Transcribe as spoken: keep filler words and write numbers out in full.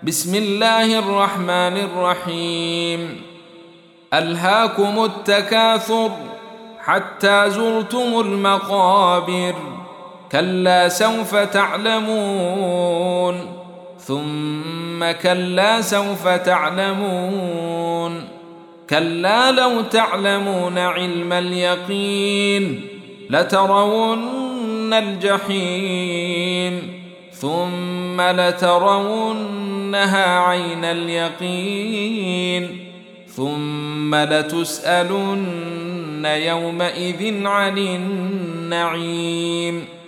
بسم الله الرحمن الرحيم. ألهاكم التكاثر حتى زرتم المقابر، كلا سوف تعلمون ثم كلا سوف تعلمون، كلا لو تعلمون علم اليقين لترون الجحيم ثم لترونها عين اليقين ثم لتسألن يومئذ عن النعيم.